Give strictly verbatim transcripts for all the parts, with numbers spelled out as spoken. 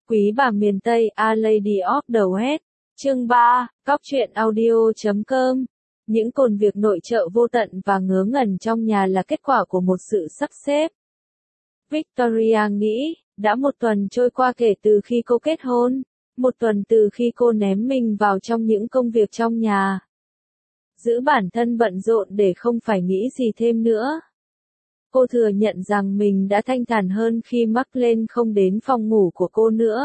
Quý bà miền Tây, A Lady of the West. Chương ba, Cóc truyện audio chấm com. Những cồn việc nội trợ vô tận và ngớ ngẩn trong nhà là kết quả của một sự sắp xếp. Victoria nghĩ, đã một tuần trôi qua kể từ khi cô kết hôn, một tuần từ khi cô ném mình vào trong những công việc trong nhà. Giữ bản thân bận rộn để không phải nghĩ gì thêm nữa. Cô thừa nhận rằng mình đã thanh thản hơn khi Mark lên không đến phòng ngủ của cô nữa.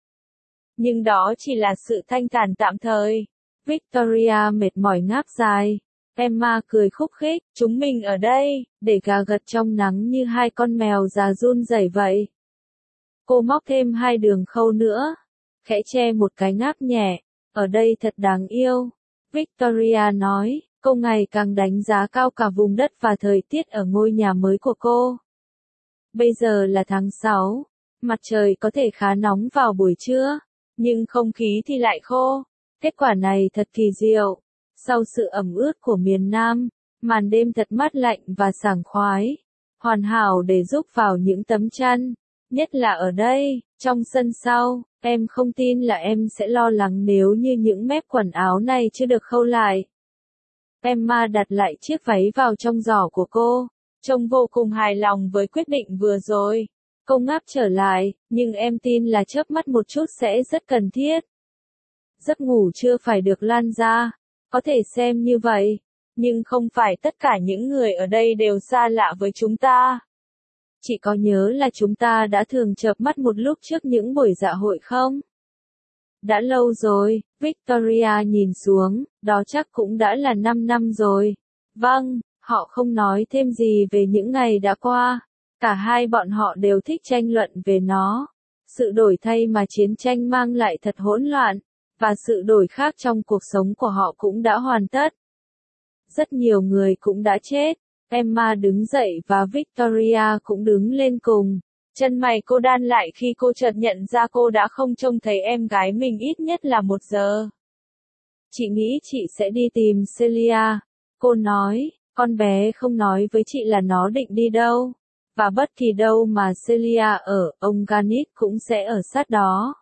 Nhưng đó chỉ là sự thanh thản tạm thời. Victoria mệt mỏi ngáp dài. Emma cười khúc khích, chúng mình ở đây, để gà gật trong nắng như hai con mèo già run rẩy vậy. Cô móc thêm hai đường khâu nữa, khẽ che một cái ngáp nhẹ, ở đây thật đáng yêu. Victoria nói, cô ngày càng đánh giá cao cả vùng đất và thời tiết ở ngôi nhà mới của cô. Bây giờ là tháng sáu, mặt trời có thể khá nóng vào buổi trưa, nhưng không khí thì lại khô. Kết quả này thật kỳ diệu. Sau sự ẩm ướt của miền Nam, màn đêm thật mát lạnh và sảng khoái, hoàn hảo để giúp vào những tấm chăn, nhất là ở đây, trong sân sau. Em không tin là em sẽ lo lắng nếu như những mép quần áo này chưa được khâu lại. Emma đặt lại chiếc váy vào trong giỏ của cô, trông vô cùng hài lòng với quyết định vừa rồi. Cô ngáp trở lại, nhưng em tin là chớp mắt một chút sẽ rất cần thiết. Giấc ngủ chưa phải được lan ra, có thể xem như vậy, nhưng không phải tất cả những người ở đây đều xa lạ với chúng ta. Chị có nhớ là chúng ta đã thường chợp mắt một lúc trước những buổi dạ hội không? Đã lâu rồi, Victoria nhìn xuống, đó chắc cũng đã là năm năm rồi. Vâng, họ không nói thêm gì về những ngày đã qua. Cả hai bọn họ đều thích tranh luận về nó. Sự đổi thay mà chiến tranh mang lại thật hỗn loạn, và sự đổi khác trong cuộc sống của họ cũng đã hoàn tất. Rất nhiều người cũng đã chết. Emma đứng dậy và Victoria cũng đứng lên cùng. Chân mày cô đan lại khi cô chợt nhận ra cô đã không trông thấy em gái mình ít nhất là một giờ. Chị nghĩ chị sẽ đi tìm Celia. Cô nói, con bé không nói với chị là nó định đi đâu. Và bất kỳ đâu mà Celia ở, ông Garnet cũng sẽ ở sát đó.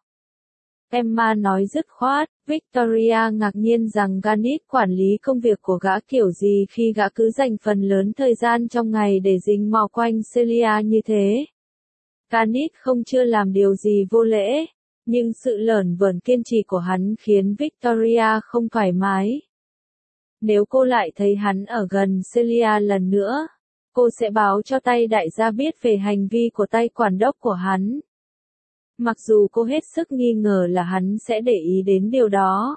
Emma nói dứt khoát. Victoria ngạc nhiên rằng Garnet quản lý công việc của gã kiểu gì khi gã cứ dành phần lớn thời gian trong ngày để dính mò quanh Celia như thế. Garnet không chưa làm điều gì vô lễ, nhưng sự lởn vởn kiên trì của hắn khiến Victoria không thoải mái. Nếu cô lại thấy hắn ở gần Celia lần nữa, cô sẽ báo cho tay đại gia biết về hành vi của tay quản đốc của hắn. Mặc dù cô hết sức nghi ngờ là hắn sẽ để ý đến điều đó.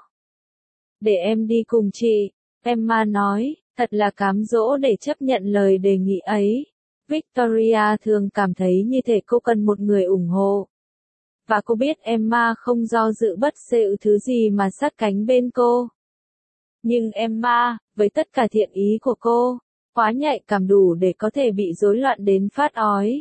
Để em đi cùng chị, Emma nói, thật là cám dỗ để chấp nhận lời đề nghị ấy. Victoria thường cảm thấy như thể cô cần một người ủng hộ. Và cô biết Emma không do dự bất sự thứ gì mà sát cánh bên cô. Nhưng Emma, với tất cả thiện ý của cô, quá nhạy cảm đủ để có thể bị rối loạn đến phát ói.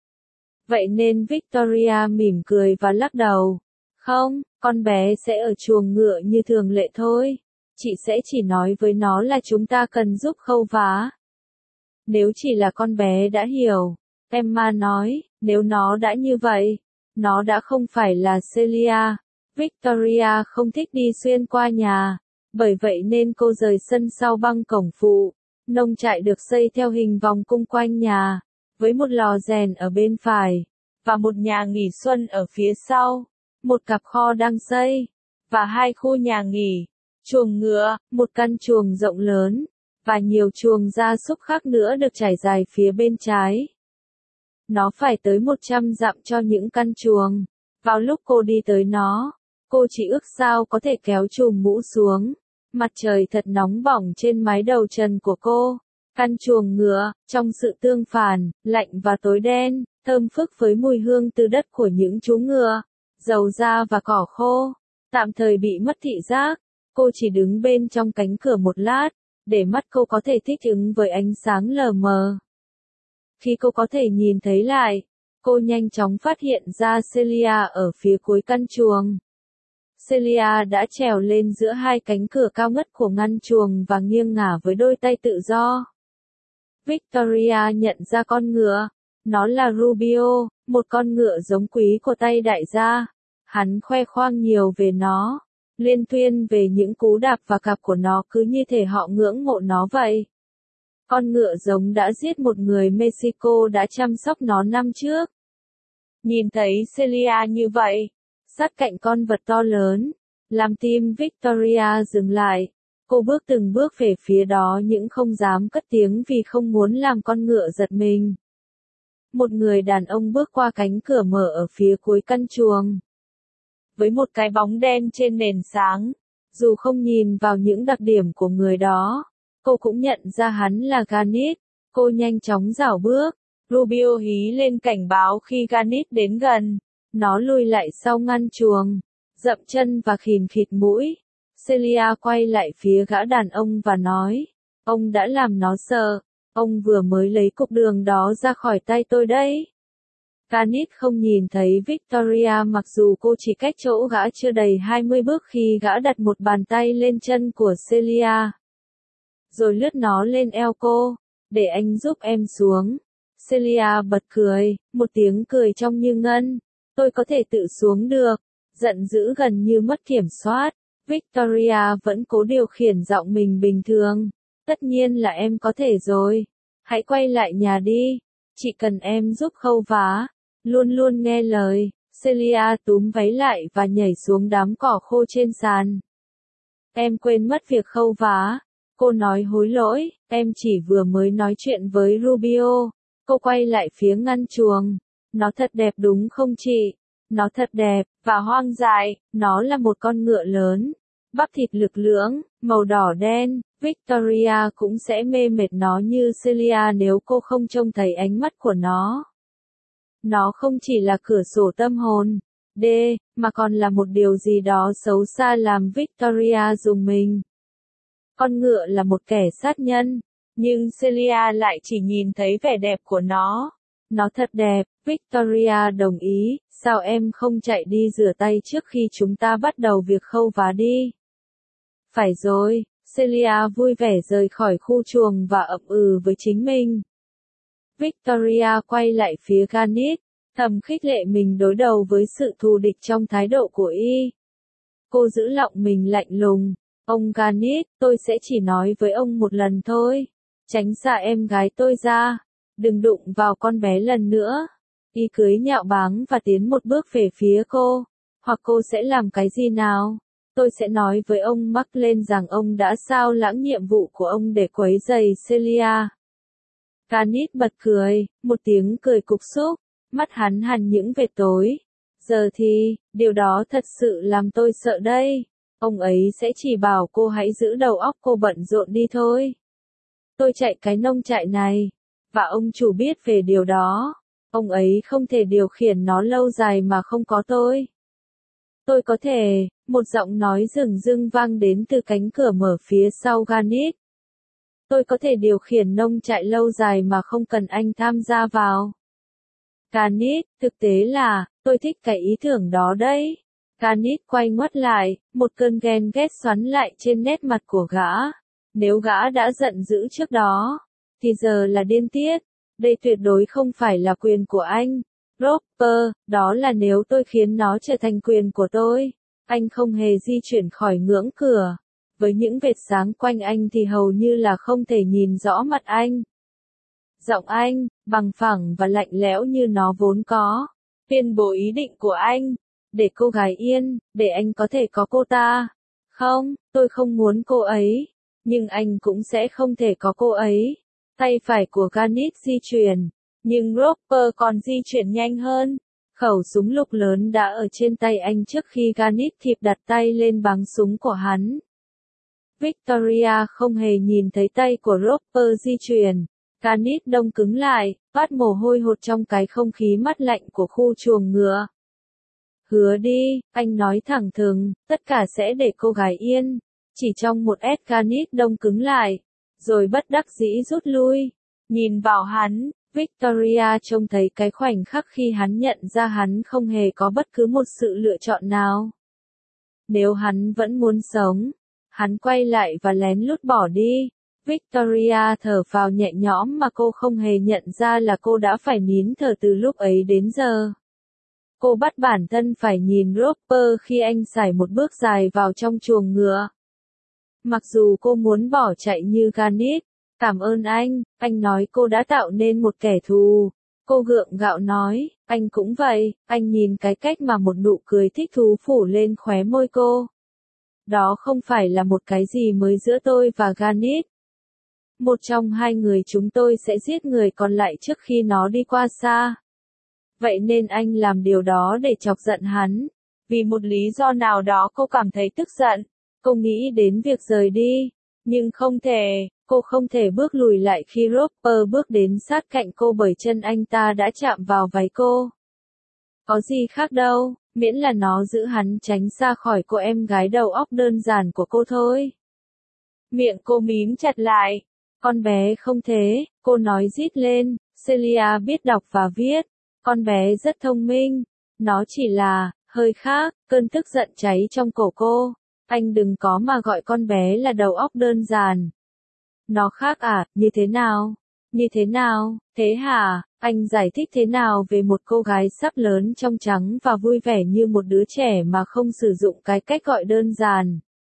Vậy nên Victoria mỉm cười và lắc đầu. Không, con bé sẽ ở chuồng ngựa như thường lệ thôi. Chị sẽ chỉ nói với nó là chúng ta cần giúp khâu vá. Nếu chỉ là con bé đã hiểu, Emma nói, nếu nó đã như vậy, nó đã không phải là Celia. Victoria không thích đi xuyên qua nhà, bởi vậy nên cô rời sân sau băng cổng phụ. Nông trại được xây theo hình vòng cung quanh nhà, với một lò rèn ở bên phải, và một nhà nghỉ xuân ở phía sau, một cặp kho đang xây, và hai khu nhà nghỉ, chuồng ngựa, một căn chuồng rộng lớn, và nhiều chuồng gia súc khác nữa được trải dài phía bên trái. Nó phải tới một trăm dặm cho những căn chuồng. Vào lúc cô đi tới nó, cô chỉ ước sao có thể kéo chùm mũ xuống. Mặt trời thật nóng bỏng trên mái đầu trần của cô. Căn chuồng ngựa, trong sự tương phản, lạnh và tối đen, thơm phức với mùi hương từ đất của những chú ngựa, dầu da và cỏ khô. Tạm thời bị mất thị giác, cô chỉ đứng bên trong cánh cửa một lát, để mắt cô có thể thích ứng với ánh sáng lờ mờ. Khi cô có thể nhìn thấy lại, cô nhanh chóng phát hiện ra Celia ở phía cuối căn chuồng. Celia đã trèo lên giữa hai cánh cửa cao ngất của ngăn chuồng và nghiêng ngả với đôi tay tự do. Victoria nhận ra con ngựa. Nó là Rubio, một con ngựa giống quý của tay đại gia. Hắn khoe khoang nhiều về nó, liên tuyên về những cú đạp và cặp của nó cứ như thể họ ngưỡng mộ nó vậy. Con ngựa giống đã giết một người Mexico đã chăm sóc nó năm trước. Nhìn thấy Celia như vậy, sát cạnh con vật to lớn, làm tim Victoria dừng lại. Cô bước từng bước về phía đó nhưng không dám cất tiếng vì không muốn làm con ngựa giật mình. Một người đàn ông bước qua cánh cửa mở ở phía cuối căn chuồng. Với một cái bóng đen trên nền sáng, dù không nhìn vào những đặc điểm của người đó, cô cũng nhận ra hắn là Ganit. Cô nhanh chóng rảo bước. Rubio hí lên cảnh báo khi Ganit đến gần. Nó lùi lại sau ngăn chuồng, dậm chân và khìm khịt mũi. Celia quay lại phía gã đàn ông và nói, ông đã làm nó sợ, ông vừa mới lấy cục đường đó ra khỏi tay tôi đấy. Ganit không nhìn thấy Victoria mặc dù cô chỉ cách chỗ gã chưa đầy hai mươi bước khi gã đặt một bàn tay lên chân của Celia. Rồi lướt nó lên eo cô, để anh giúp em xuống. Celia bật cười, một tiếng cười trong như ngân. Tôi có thể tự xuống được. Giận dữ gần như mất kiểm soát. Victoria vẫn cố điều khiển giọng mình bình thường. Tất nhiên là em có thể rồi. Hãy quay lại nhà đi. Chỉ cần em giúp khâu vá. Luôn luôn nghe lời. Celia túm váy lại và nhảy xuống đám cỏ khô trên sàn. Em quên mất việc khâu vá. Cô nói hối lỗi, em chỉ vừa mới nói chuyện với Rubio. Cô quay lại phía ngăn chuồng. Nó thật đẹp đúng không chị? Nó thật đẹp, và hoang dại. Nó là một con ngựa lớn. Bắp thịt lực lưỡng, màu đỏ đen. Victoria cũng sẽ mê mệt nó như Celia nếu cô không trông thấy ánh mắt của nó. Nó không chỉ là cửa sổ tâm hồn, D, mà còn là một điều gì đó xấu xa làm Victoria rùng mình. Con ngựa là một kẻ sát nhân, nhưng Celia lại chỉ nhìn thấy vẻ đẹp của nó. Nó thật đẹp, Victoria đồng ý, sao em không chạy đi rửa tay trước khi chúng ta bắt đầu việc khâu vá đi? Phải rồi, Celia vui vẻ rời khỏi khu chuồng và ậm ừ với chính mình. Victoria quay lại phía Ganit, thầm khích lệ mình đối đầu với sự thù địch trong thái độ của y. Cô giữ lọng mình lạnh lùng. Ông Ganit, tôi sẽ chỉ nói với ông một lần thôi. Tránh xa em gái tôi ra. Đừng đụng vào con bé lần nữa. Y cưới nhạo báng và tiến một bước về phía cô. Hoặc cô sẽ làm cái gì nào? Tôi sẽ nói với ông Mark lên rằng ông đã sao lãng nhiệm vụ của ông để quấy rầy Celia. Ganit bật cười, một tiếng cười cục xúc, mắt hắn hằn những vệt tối. Giờ thì, điều đó thật sự làm tôi sợ đây. Ông ấy sẽ chỉ bảo cô hãy giữ đầu óc cô bận rộn đi thôi. Tôi chạy cái nông trại này, và ông chủ biết về điều đó. Ông ấy không thể điều khiển nó lâu dài mà không có tôi. Tôi có thể, một giọng nói rừng rưng vang đến từ cánh cửa mở phía sau Ganit. Tôi có thể điều khiển nông trại lâu dài mà không cần anh tham gia vào. Ganit, thực tế là, tôi thích cái ý tưởng đó đấy. Ganit quay ngoắt lại, một cơn ghen ghét xoắn lại trên nét mặt của gã. Nếu gã đã giận dữ trước đó, thì giờ là điên tiết. Đây tuyệt đối không phải là quyền của anh. Roper, đó là nếu tôi khiến nó trở thành quyền của tôi. Anh không hề di chuyển khỏi ngưỡng cửa. Với những vệt sáng quanh anh thì hầu như là không thể nhìn rõ mặt anh. Giọng anh, bằng phẳng và lạnh lẽo như nó vốn có. Tuyên bố ý định của anh. Để cô gái yên, để anh có thể có cô ta. Không, tôi không muốn cô ấy. Nhưng anh cũng sẽ không thể có cô ấy. Tay phải của Ganit di chuyển. Nhưng Roper còn di chuyển nhanh hơn. Khẩu súng lục lớn đã ở trên tay anh trước khi Ganit kịp đặt tay lên báng súng của hắn. Victoria không hề nhìn thấy tay của Roper di chuyển. Ganit đông cứng lại, toát mồ hôi hột trong cái không khí mát lạnh của khu chuồng ngựa. Hứa đi, anh nói thẳng thừng, tất cả sẽ để cô gái yên. Chỉ trong một ét Ganit đông cứng lại, rồi bất đắc dĩ rút lui. Nhìn vào hắn, Victoria trông thấy cái khoảnh khắc khi hắn nhận ra hắn không hề có bất cứ một sự lựa chọn nào. Nếu hắn vẫn muốn sống, hắn quay lại và lén lút bỏ đi. Victoria thở phào nhẹ nhõm mà cô không hề nhận ra là cô đã phải nín thở từ lúc ấy đến giờ. Cô bắt bản thân phải nhìn Roper khi anh sải một bước dài vào trong chuồng ngựa. Mặc dù cô muốn bỏ chạy như Garnet, cảm ơn anh, anh nói cô đã tạo nên một kẻ thù. Cô gượng gạo nói, anh cũng vậy, anh nhìn cái cách mà một nụ cười thích thú phủ lên khóe môi cô. Đó không phải là một cái gì mới giữa tôi và Garnet. Một trong hai người chúng tôi sẽ giết người còn lại trước khi nó đi qua xa. Vậy nên anh làm điều đó để chọc giận hắn. Vì một lý do nào đó cô cảm thấy tức giận. Cô nghĩ đến việc rời đi. Nhưng không thể, cô không thể bước lùi lại khi Roper bước đến sát cạnh cô bởi chân anh ta đã chạm vào váy cô. Có gì khác đâu, miễn là nó giữ hắn tránh xa khỏi cô em gái đầu óc đơn giản của cô thôi. Miệng cô mím chặt lại. Con bé không thế, cô nói rít lên, Celia biết đọc và viết. Con bé rất thông minh. Nó chỉ là, hơi khác, cơn tức giận cháy trong cổ cô. Anh đừng có mà gọi con bé là đầu óc đơn giản. Nó khác à, như thế nào? Như thế nào, thế hả? Anh giải thích thế nào về một cô gái sắp lớn trong trắng và vui vẻ như một đứa trẻ mà không sử dụng cái cách gọi đơn giản?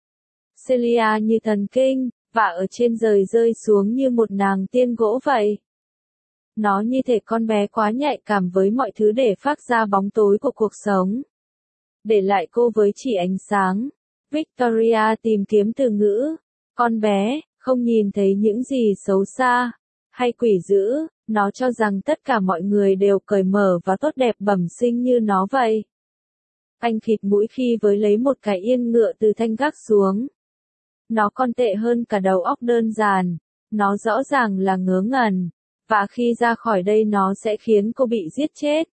Celia như thần kinh, và ở trên trời rơi xuống như một nàng tiên gỗ vậy. Nó như thể con bé quá nhạy cảm với mọi thứ để phát ra bóng tối của cuộc sống. Để lại cô với chỉ ánh sáng. Victoria tìm kiếm từ ngữ. Con bé, không nhìn thấy những gì xấu xa, hay quỷ dữ, nó cho rằng tất cả mọi người đều cởi mở và tốt đẹp bẩm sinh như nó vậy. Anh khịt mũi khi với lấy một cái yên ngựa từ thanh gác xuống. Nó còn tệ hơn cả đầu óc đơn giản, nó rõ ràng là ngớ ngẩn, và khi ra khỏi đây nó sẽ khiến cô bị giết chết.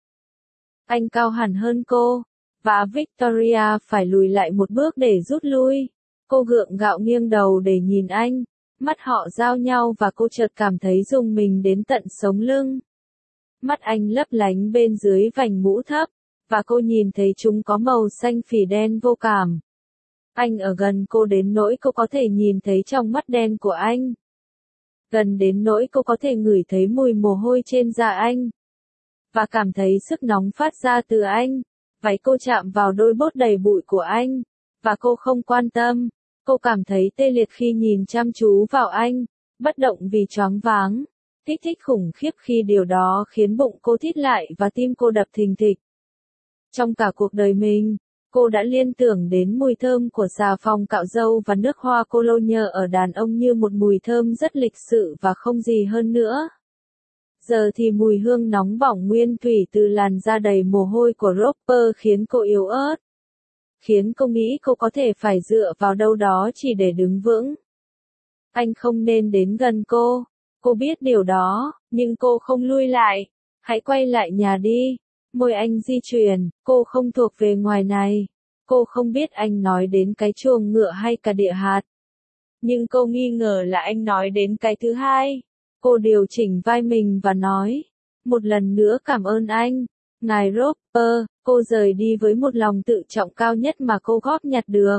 Anh cao hẳn hơn cô, và Victoria phải lùi lại một bước để rút lui. Cô gượng gạo nghiêng đầu để nhìn anh, mắt họ giao nhau và cô chợt cảm thấy rùng mình đến tận sống lưng. Mắt anh lấp lánh bên dưới vành mũ thấp, và cô nhìn thấy chúng có màu xanh phỉ đen vô cảm. Anh ở gần cô đến nỗi cô có thể nhìn thấy trong mắt đen của anh. Gần đến nỗi cô có thể ngửi thấy mùi mồ hôi trên da anh. Và cảm thấy sức nóng phát ra từ anh. Váy cô chạm vào đôi bốt đầy bụi của anh. Và cô không quan tâm. Cô cảm thấy tê liệt khi nhìn chăm chú vào anh. Bất động vì choáng váng. Kích thích khủng khiếp khi điều đó khiến bụng cô thít lại và tim cô đập thình thịch. Trong cả cuộc đời mình, cô đã liên tưởng đến mùi thơm của xà phòng cạo râu và nước hoa cologne ở đàn ông như một mùi thơm rất lịch sự và không gì hơn nữa. Giờ thì mùi hương nóng bỏng nguyên thủy từ làn da đầy mồ hôi của Roper khiến cô yếu ớt. Khiến cô nghĩ cô có thể phải dựa vào đâu đó chỉ để đứng vững. Anh không nên đến gần cô. Cô biết điều đó, nhưng cô không lui lại. Hãy quay lại nhà đi. Môi anh di chuyển, cô không thuộc về ngoài này. Cô không biết anh nói đến cái chuồng ngựa hay cả địa hạt. Nhưng cô nghi ngờ là anh nói đến cái thứ hai. Cô điều chỉnh vai mình và nói. Một lần nữa cảm ơn anh. Ngài Roper, cô rời đi với một lòng tự trọng cao nhất mà cô góp nhặt được.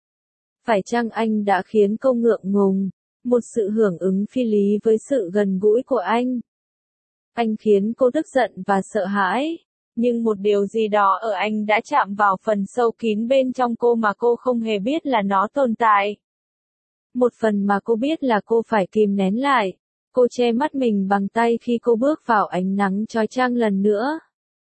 Phải chăng anh đã khiến cô ngượng ngùng? Một sự hưởng ứng phi lý với sự gần gũi của anh. Anh khiến cô tức giận và sợ hãi. Nhưng một điều gì đó ở anh đã chạm vào phần sâu kín bên trong cô mà cô không hề biết là nó tồn tại. Một phần mà cô biết là cô phải kìm nén lại. Cô che mắt mình bằng tay khi cô bước vào ánh nắng chói chang lần nữa.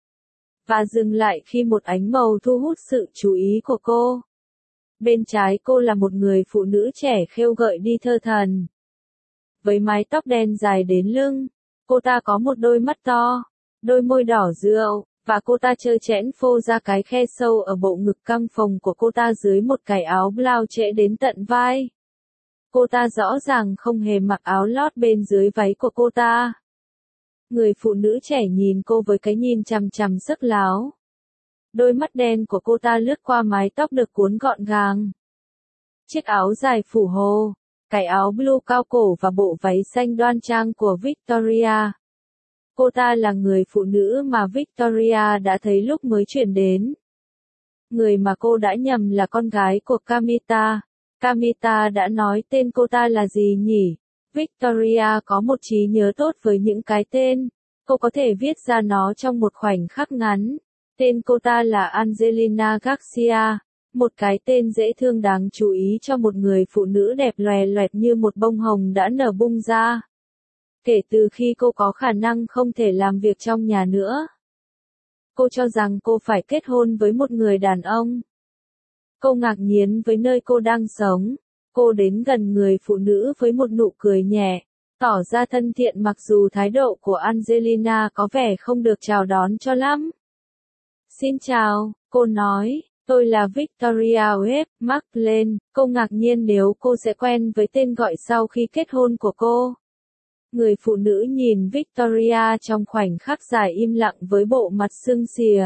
Và dừng lại khi một ánh màu thu hút sự chú ý của cô. Bên trái cô là một người phụ nữ trẻ khêu gợi đi thơ thần. Với mái tóc đen dài đến lưng, cô ta có một đôi mắt to, đôi môi đỏ rượu, và cô ta trơ trẽn phô ra cái khe sâu ở bộ ngực căng phồng của cô ta dưới một cái áo blau trễ đến tận vai. Cô ta rõ ràng không hề mặc áo lót bên dưới váy của cô ta. Người phụ nữ trẻ nhìn cô với cái nhìn chằm chằm sức láo. Đôi mắt đen của cô ta lướt qua mái tóc được cuốn gọn gàng. Chiếc áo dài phủ hồ, cái áo blue cao cổ và bộ váy xanh đoan trang của Victoria. Cô ta là người phụ nữ mà Victoria đã thấy lúc mới chuyển đến. Người mà cô đã nhầm là con gái của Camita. Camita đã nói tên cô ta là gì nhỉ? Victoria có một trí nhớ tốt với những cái tên. Cô có thể viết ra nó trong một khoảnh khắc ngắn. Tên cô ta là Angelina Garcia, một cái tên dễ thương đáng chú ý cho một người phụ nữ đẹp lòe loẹt như một bông hồng đã nở bung ra. Kể từ khi cô có khả năng không thể làm việc trong nhà nữa, cô cho rằng cô phải kết hôn với một người đàn ông. Cô ngạc nhiên với nơi cô đang sống. Cô đến gần người phụ nữ với một nụ cười nhẹ, tỏ ra thân thiện mặc dù thái độ của Angelina có vẻ không được chào đón cho lắm. Xin chào, cô nói, tôi là Victoria Webb McLean. Cô ngạc nhiên nếu cô sẽ quen với tên gọi sau khi kết hôn của cô. Người phụ nữ nhìn Victoria trong khoảnh khắc dài im lặng với bộ mặt sưng xìa,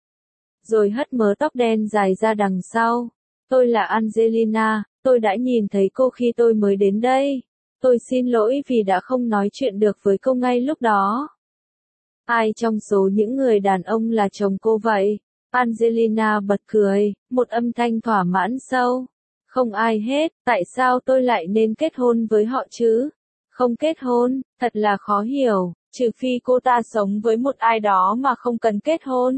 rồi hất mớ tóc đen dài ra đằng sau. Tôi là Angelina, tôi đã nhìn thấy cô khi tôi mới đến đây. Tôi xin lỗi vì đã không nói chuyện được với cô ngay lúc đó. Ai trong số những người đàn ông là chồng cô vậy? Angelina bật cười, một âm thanh thỏa mãn sâu. Không ai hết, tại sao tôi lại nên kết hôn với họ chứ? Không kết hôn, thật là khó hiểu, trừ phi cô ta sống với một ai đó mà không cần kết hôn.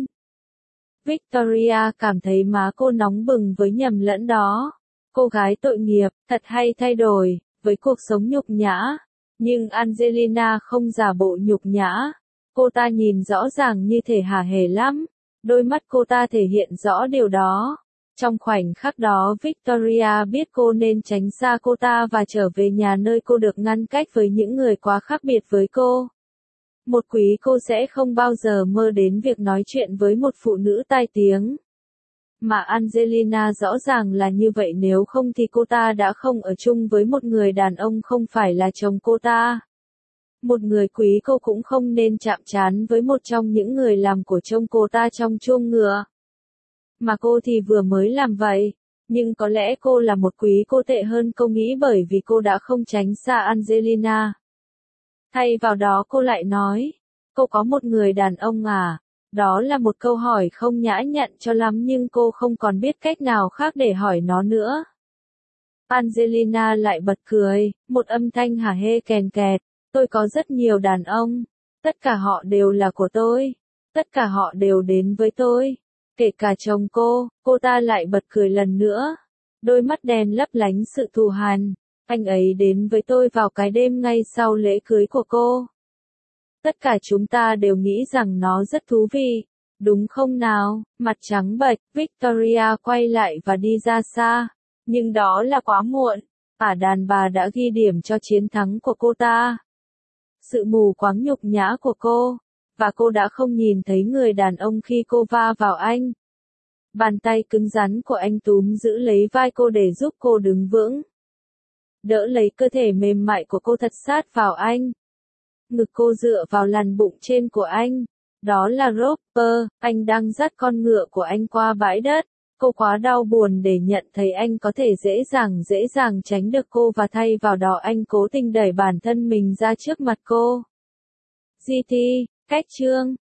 Victoria cảm thấy má cô nóng bừng với nhầm lẫn đó. Cô gái tội nghiệp, thật hay thay đổi, với cuộc sống nhục nhã. Nhưng Angelina không giả bộ nhục nhã. Cô ta nhìn rõ ràng như thể hả hề lắm. Đôi mắt cô ta thể hiện rõ điều đó. Trong khoảnh khắc đó Victoria biết cô nên tránh xa cô ta và trở về nhà nơi cô được ngăn cách với những người quá khác biệt với cô. Một quý cô sẽ không bao giờ mơ đến việc nói chuyện với một phụ nữ tai tiếng. Mà Angelina rõ ràng là như vậy, nếu không thì cô ta đã không ở chung với một người đàn ông không phải là chồng cô ta. Một người quý cô cũng không nên chạm trán với một trong những người làm của chồng cô ta trong chuông ngựa. Mà cô thì vừa mới làm vậy. Nhưng có lẽ cô là một quý cô tệ hơn cô nghĩ bởi vì cô đã không tránh xa Angelina. Thay vào đó cô lại nói, cô có một người đàn ông à? Đó là một câu hỏi không nhã nhặn cho lắm nhưng cô không còn biết cách nào khác để hỏi nó nữa. Angelina lại bật cười, một âm thanh hả hê kèn kẹt. Tôi có rất nhiều đàn ông. Tất cả họ đều là của tôi. Tất cả họ đều đến với tôi. Kể cả chồng cô. Cô ta lại bật cười lần nữa. Đôi mắt đen lấp lánh sự thù hằn. Anh ấy đến với tôi vào cái đêm ngay sau lễ cưới của cô. Tất cả chúng ta đều nghĩ rằng nó rất thú vị. Đúng không nào? Mặt trắng bệch, Victoria quay lại và đi ra xa. Nhưng đó là quá muộn. Ả đàn bà đã ghi điểm cho chiến thắng của cô ta. Sự mù quáng nhục nhã của cô. Và cô đã không nhìn thấy người đàn ông khi cô va vào anh. Bàn tay cứng rắn của anh túm giữ lấy vai cô để giúp cô đứng vững. Đỡ lấy cơ thể mềm mại của cô thật sát vào anh. Ngực cô dựa vào làn bụng trên của anh. Đó là Roper, anh đang dắt con ngựa của anh qua bãi đất. Cô quá đau buồn để nhận thấy anh có thể dễ dàng dễ dàng tránh được cô và thay vào đó anh cố tình đẩy bản thân mình ra trước mặt cô. giê tê, cách chương